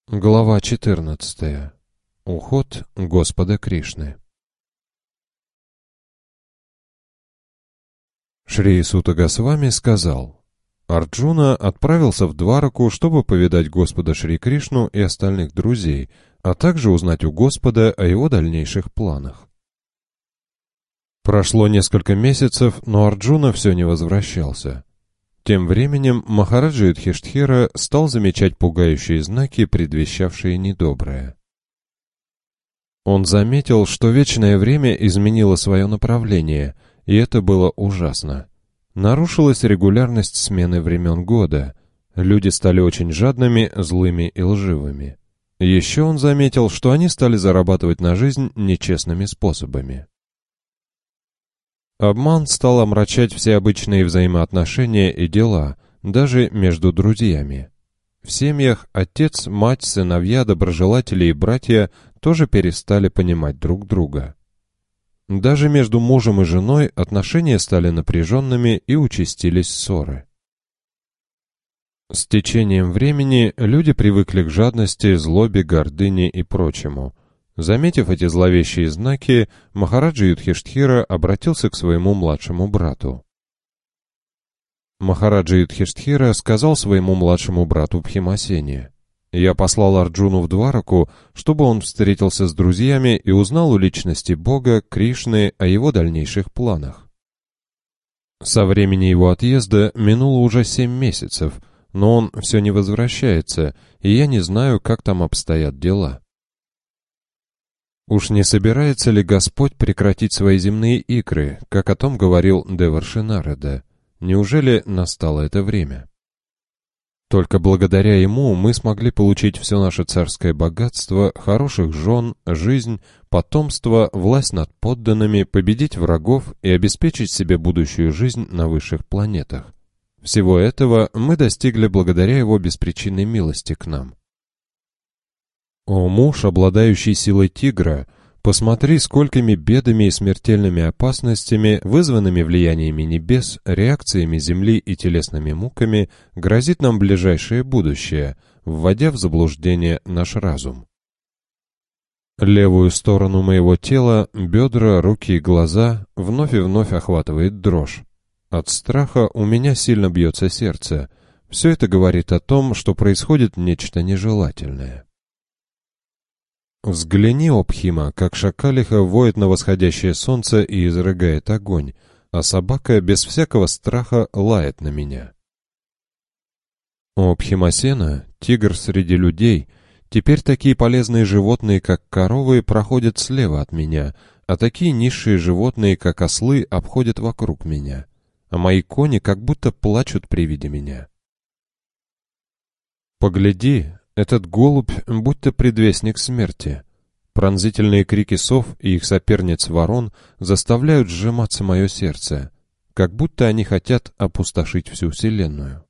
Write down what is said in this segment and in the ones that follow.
Глава 14. Уход Господа Кришны. Шри Сута Госвами сказал: Арджуна отправился в Двараку, чтобы повидать Господа Шри Кришну и остальных друзей, а также узнать у Господа о его дальнейших планах. Прошло несколько месяцев, но Арджуна все не возвращался. Тем временем Махараджа Юдхиштхира стал замечать пугающие знаки, предвещавшие недоброе. Он заметил, что вечное время изменило свое направление, и это было ужасно. Нарушилась регулярность смены времен года. Люди стали очень жадными, злыми и лживыми. Еще он заметил, что они стали зарабатывать на жизнь нечестными способами. Обман стал омрачать все обычные взаимоотношения и дела, даже между друзьями. В семьях отец, мать, сыновья, доброжелатели и братья тоже перестали понимать друг друга. Даже между мужем и женой отношения стали напряженными и участились ссоры. С течением времени люди привыкли к жадности, злобе, гордыне и прочему. Заметив эти зловещие знаки, Махараджа Юдхиштхира обратился к своему младшему брату. Махараджа Юдхиштхира сказал своему младшему брату Бхимасене: «Я послал Арджуну в Двараку, чтобы он встретился с друзьями и узнал у личности Бога, Кришны, о его дальнейших планах. Со времени его отъезда минуло уже 7 месяцев, но он все не возвращается, и я не знаю, как там обстоят дела. Уж не собирается ли Господь прекратить свои земные игры, как о том говорил Деварши Нарада? Неужели настало это время? Только благодаря ему мы смогли получить все наше царское богатство, хороших жен, жизнь, потомство, власть над подданными, победить врагов и обеспечить себе будущую жизнь на высших планетах. Всего этого мы достигли благодаря его беспричинной милости к нам. О муж, обладающий силой тигра, посмотри, сколькими бедами и смертельными опасностями, вызванными влияниями небес, реакциями земли и телесными муками, грозит нам ближайшее будущее, вводя в заблуждение наш разум. Левую сторону моего тела, бедра, руки и глаза вновь и вновь охватывает дрожь. От страха у меня сильно бьется сердце. Все это говорит о том, что происходит нечто нежелательное. Взгляни, о Бхима, как шакалиха воет на восходящее солнце и изрыгает огонь, а собака без всякого страха лает на меня. О Бхимасена, тигр среди людей, теперь такие полезные животные, как коровы, проходят слева от меня, а такие низшие животные, как ослы, обходят вокруг меня, а мои кони как будто плачут при виде меня. Погляди, этот голубь будто предвестник смерти. Пронзительные крики сов и их соперниц ворон заставляют сжиматься мое сердце, как будто они хотят опустошить всю вселенную.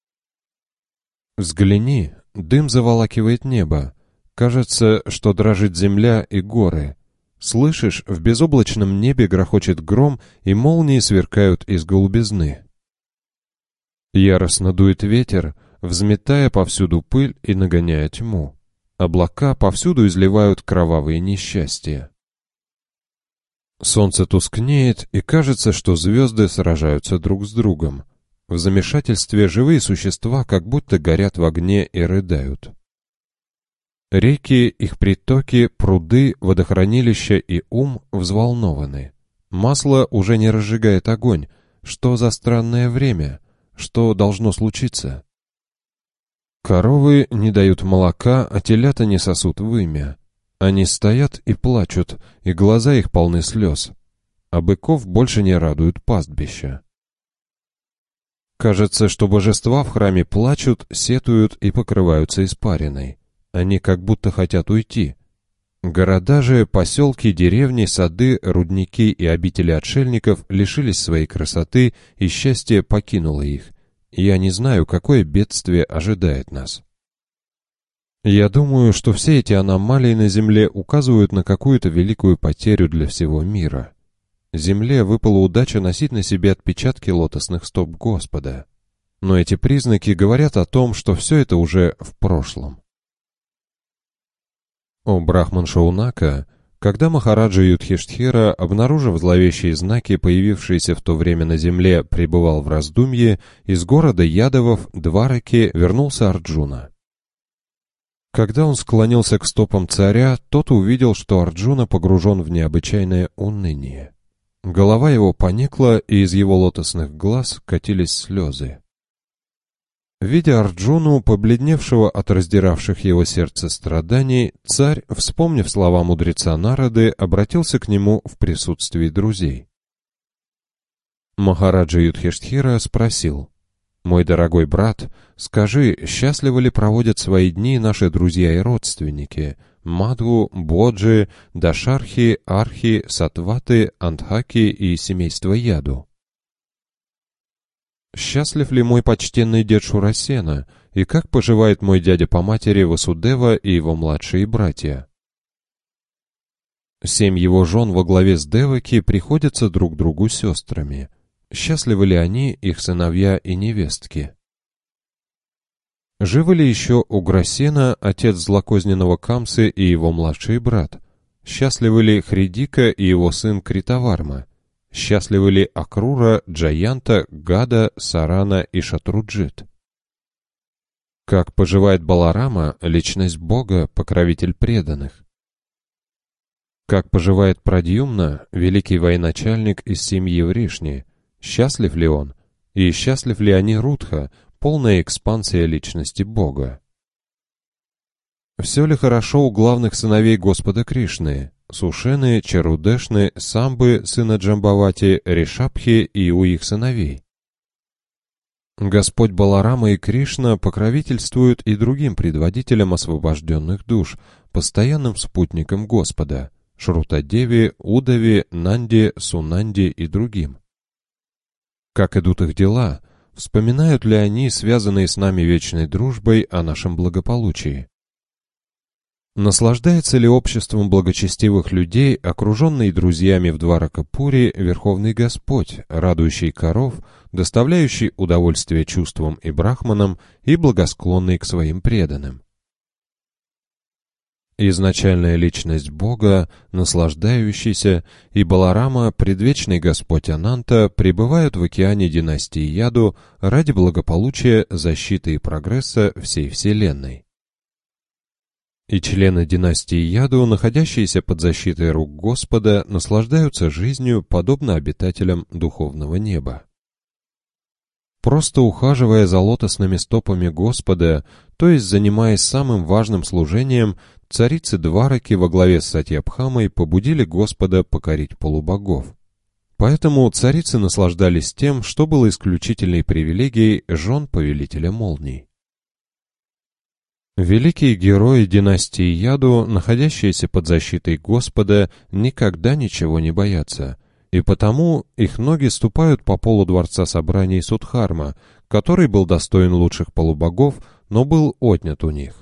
Взгляни, дым заволакивает небо. Кажется, что дрожит земля и горы. Слышишь, в безоблачном небе грохочет гром, и молнии сверкают из голубизны. Яростно дует ветер, взметая повсюду пыль и нагоняя тьму. Облака повсюду изливают кровавые несчастья. Солнце тускнеет, и кажется, что звезды сражаются друг с другом. В замешательстве живые существа как будто горят в огне и рыдают. Реки, их притоки, пруды, водохранилища и ум взволнованы. Масло уже не разжигает огонь. Что за странное время? Что должно случиться? Коровы не дают молока, а телята не сосут вымя. Они стоят и плачут, и глаза их полны слез. А быков больше не радуют пастбища. Кажется, что божества в храме плачут, сетуют и покрываются испариной. Они как будто хотят уйти. Города же, поселки, деревни, сады, рудники и обители отшельников лишились своей красоты, и счастье покинуло их. Я не знаю, какое бедствие ожидает нас. Я думаю, что все эти аномалии на Земле указывают на какую-то великую потерю для всего мира. Земле выпала удача носить на себе отпечатки лотосных стоп Господа. Но эти признаки говорят о том, что все это уже в прошлом. О Брахман Шаунака, когда Махараджа Юдхиштхира, обнаружив зловещие знаки, появившиеся в то время на земле, пребывал в раздумье, из города Ядавов, Двараки, вернулся Арджуна. Когда он склонился к стопам царя, тот увидел, что Арджуна погружен в необычайное уныние. Голова его поникла, и из его лотосных глаз катились слезы. Видя Арджуну, побледневшего от раздиравших его сердце страданий, царь, вспомнив слова мудреца Нарады, обратился к нему в присутствии друзей. Махараджа Юдхиштхира спросил: «Мой дорогой брат, скажи, счастливо ли проводят свои дни наши друзья и родственники Мадху, Боджи, Дашархи, Архи, Сатваты, Андхаки и семейство Яду? Счастлив ли мой почтенный дед Шурасена, и как поживает мой дядя по матери Васудева и его младшие братья? 7 его жен во главе с Деваки приходятся друг другу сестрами. Счастливы ли они, их сыновья и невестки? Живы ли еще Уграсена, отец злокозненного Камсы и его младший брат? Счастливы ли Хридика и его сын Критаварма? Счастливы ли Акрура, Джаянта, Гада, Сарана и Шатруджит? Как поживает Баларама, личность Бога, покровитель преданных? Как поживает Прадьюмна, великий военачальник из семьи Вришни? Счастлив ли он? И счастлив ли Анирудха, полная экспансия личности Бога? Все ли хорошо у главных сыновей Господа Кришны? Сушены, Чарудешны, Самбы, сына Джамбавати, Ришабхи и у их сыновей? Господь Баларама и Кришна покровительствуют и другим предводителям освобожденных душ, постоянным спутникам Господа, Шрутадеви, Удави, Нанди, Сунанди и другим. Как идут их дела? Вспоминают ли они, связанные с нами вечной дружбой, о нашем благополучии? Наслаждается ли обществом благочестивых людей, окруженный друзьями в Дваракапуре, Верховный Господь, радующий коров, доставляющий удовольствие чувствам и брахманам и благосклонный к своим преданным? Изначальная личность Бога, наслаждающийся, и Баларама, предвечный Господь Ананта, пребывают в океане династии Яду ради благополучия, защиты и прогресса всей Вселенной. И члены династии Яду, находящиеся под защитой рук Господа, наслаждаются жизнью, подобно обитателям духовного неба. Просто ухаживая за лотосными стопами Господа, то есть занимаясь самым важным служением, царицы Двараки во главе с Сатьябхамой побудили Господа покорить полубогов. Поэтому царицы наслаждались тем, что было исключительной привилегией жен повелителя молний. Великие герои династии Яду, находящиеся под защитой Господа, никогда ничего не боятся, и потому их ноги ступают по полу дворца собраний Судхарма, который был достоин лучших полубогов, но был отнят у них.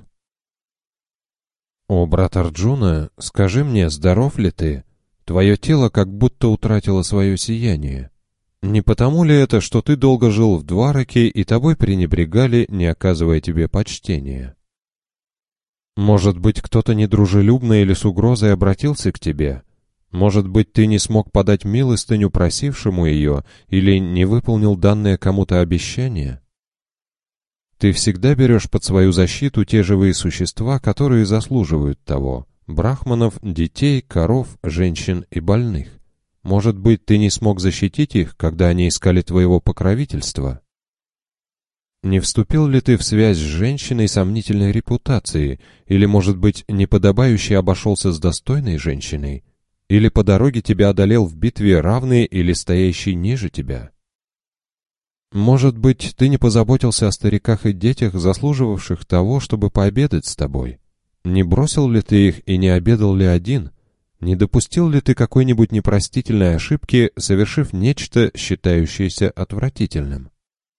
«О, брат Арджуна, скажи мне, здоров ли ты? Твое тело как будто утратило свое сияние. Не потому ли это, что ты долго жил в Двараке и тобой пренебрегали, не оказывая тебе почтения? Может быть, кто-то недружелюбно или с угрозой обратился к тебе? Может быть, ты не смог подать милостыню просившему ее или не выполнил данное кому-то обещание? Ты всегда берешь под свою защиту те живые существа, которые заслуживают того: брахманов, детей, коров, женщин и больных. Может быть, ты не смог защитить их, когда они искали твоего покровительства? Не вступил ли ты в связь с женщиной сомнительной репутации, или, может быть, неподобающе обошелся с достойной женщиной, или по дороге тебя одолел в битве равный или стоящий ниже тебя? Может быть, ты не позаботился о стариках и детях, заслуживавших того, чтобы пообедать с тобой? Не бросил ли ты их и не обедал ли один? Не допустил ли ты какой-нибудь непростительной ошибки, совершив нечто, считающееся отвратительным?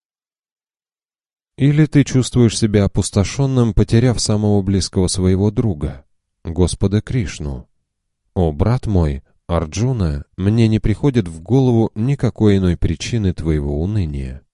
Или ты чувствуешь себя опустошенным, потеряв самого близкого своего друга, Господа Кришну? О, брат мой, Арджуна, мне не приходит в голову никакой иной причины твоего уныния.